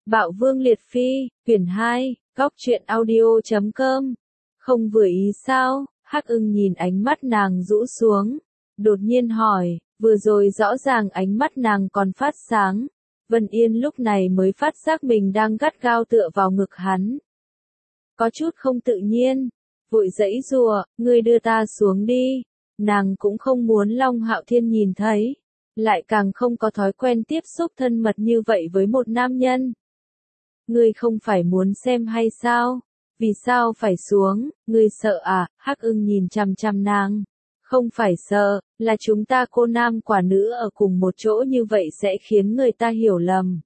Bạo Vương Liệt Phi, quyển 2, góc truyện audio.com. Không vừa ý sao? Hắc Ưng nhìn ánh mắt nàng rũ xuống, đột nhiên hỏi, vừa rồi rõ ràng ánh mắt nàng còn phát sáng. Vân Yên lúc này mới phát giác mình đang gắt gao tựa vào ngực hắn. Có chút không tự nhiên, vội giãy giụa, ngươi đưa ta xuống đi. Nàng cũng không muốn Long Hạo Thiên nhìn thấy, lại càng không có thói quen tiếp xúc thân mật như vậy với một nam nhân. Ngươi không phải muốn xem hay sao? Vì sao phải xuống, ngươi sợ à? Hắc Ưng nhìn chằm chằm nàng. Không phải sợ, là chúng ta cô nam quả nữ ở cùng một chỗ như vậy sẽ khiến người ta hiểu lầm.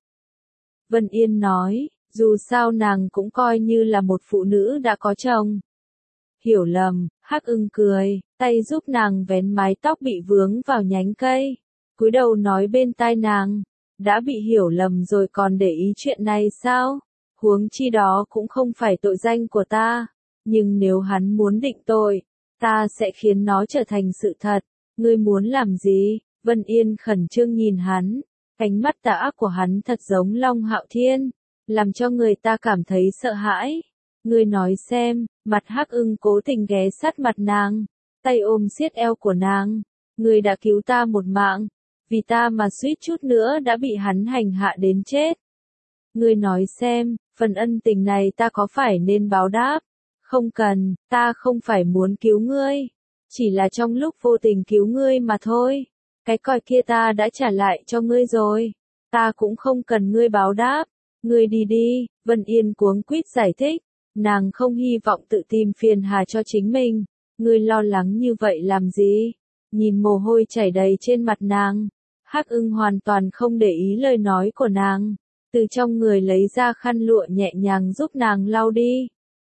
Vân Yên nói, dù sao nàng cũng coi như là một phụ nữ đã có chồng. Hiểu lầm, Hắc Ưng cười, tay giúp nàng vén mái tóc bị vướng vào nhánh cây. Cúi đầu nói bên tai nàng, đã bị hiểu lầm rồi còn để ý chuyện này sao? Huống chi đó cũng không phải tội danh của ta. Nhưng nếu hắn muốn định tội, ta sẽ khiến nó trở thành sự thật. Ngươi muốn làm gì? Vân Yên khẩn trương nhìn hắn. Ánh mắt tà ác của hắn thật giống Long Hạo Thiên, làm cho người ta cảm thấy sợ hãi. Ngươi nói xem, mặt Hắc Ưng cố tình ghé sát mặt nàng, tay ôm siết eo của nàng. Ngươi đã cứu ta một mạng, vì ta mà suýt chút nữa đã bị hắn hành hạ đến chết. Ngươi nói xem, phần ân tình này ta có phải nên báo đáp? Không cần, ta không phải muốn cứu ngươi, chỉ là trong lúc vô tình cứu ngươi mà thôi. Cái còi kia ta đã trả lại cho ngươi rồi, ta cũng không cần ngươi báo đáp. Ngươi đi đi, Vân Yên cuống quýt giải thích, nàng không hy vọng tự tìm phiền hà cho chính mình. Ngươi lo lắng như vậy làm gì? Nhìn mồ hôi chảy đầy trên mặt nàng, Hắc Ưng hoàn toàn không để ý lời nói của nàng, từ trong người lấy ra khăn lụa nhẹ nhàng giúp nàng lau đi.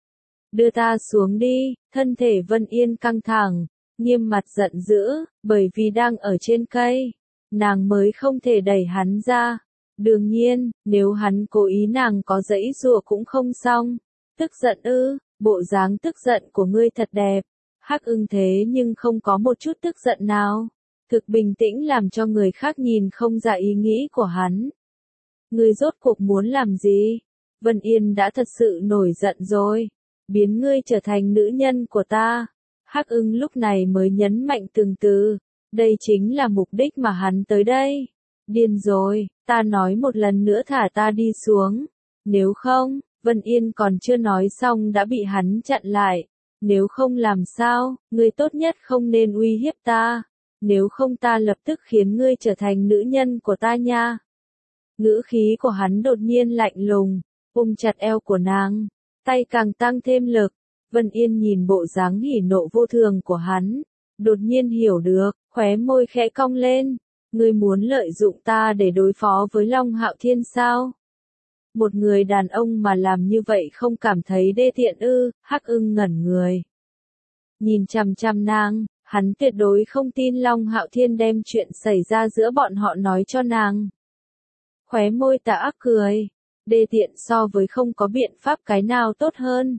Đưa ta xuống đi, thân thể Vân Yên căng thẳng, nghiêm mặt giận dữ, bởi vì đang ở trên cây, nàng mới không thể đẩy hắn ra. Đương nhiên, nếu hắn cố ý nàng có giãy giụa cũng không xong. Tức giận ư? Bộ dáng tức giận của ngươi thật đẹp. Hắc Ưng thế nhưng không có một chút tức giận nào, thực bình tĩnh làm cho người khác nhìn không ra ý nghĩ của hắn. Ngươi rốt cuộc muốn làm gì? Vân Yên đã thật sự nổi giận rồi. Biến ngươi trở thành nữ nhân của ta. Hắc Ưng lúc này mới nhấn mạnh từng từ. Đây chính là mục đích mà hắn tới đây. Điên rồi, ta nói một lần nữa thả ta đi xuống. Nếu không, Vân Yên còn chưa nói xong đã bị hắn chặn lại. Nếu không làm sao, ngươi tốt nhất không nên uy hiếp ta. Nếu không ta lập tức khiến ngươi trở thành nữ nhân của ta nha. Ngữ khí của hắn đột nhiên lạnh lùng, ôm chặt eo của nàng, tay càng tăng thêm lực. Vân Yên nhìn bộ dáng hỉ nộ vô thường của hắn, đột nhiên hiểu được, khóe môi khẽ cong lên. Ngươi muốn lợi dụng ta để đối phó với Long Hạo Thiên sao? Một người đàn ông mà làm như vậy không cảm thấy đê tiện ư? Hắc Ưng ngẩn người, nhìn chằm chằm nàng, hắn tuyệt đối không tin Long Hạo Thiên đem chuyện xảy ra giữa bọn họ nói cho nàng. Khóe môi tà ác cười, đê tiện so với không có biện pháp cái nào tốt hơn.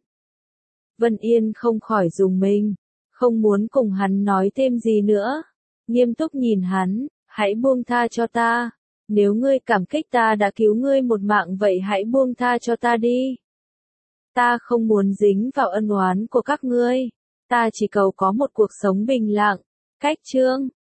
Vân Yên không khỏi rùng mình, không muốn cùng hắn nói thêm gì nữa. Nghiêm túc nhìn hắn, hãy buông tha cho ta. Nếu ngươi cảm kích ta đã cứu ngươi một mạng vậy hãy buông tha cho ta đi. Ta không muốn dính vào ân oán của các ngươi. Ta chỉ cầu có một cuộc sống bình lặng. Cách chương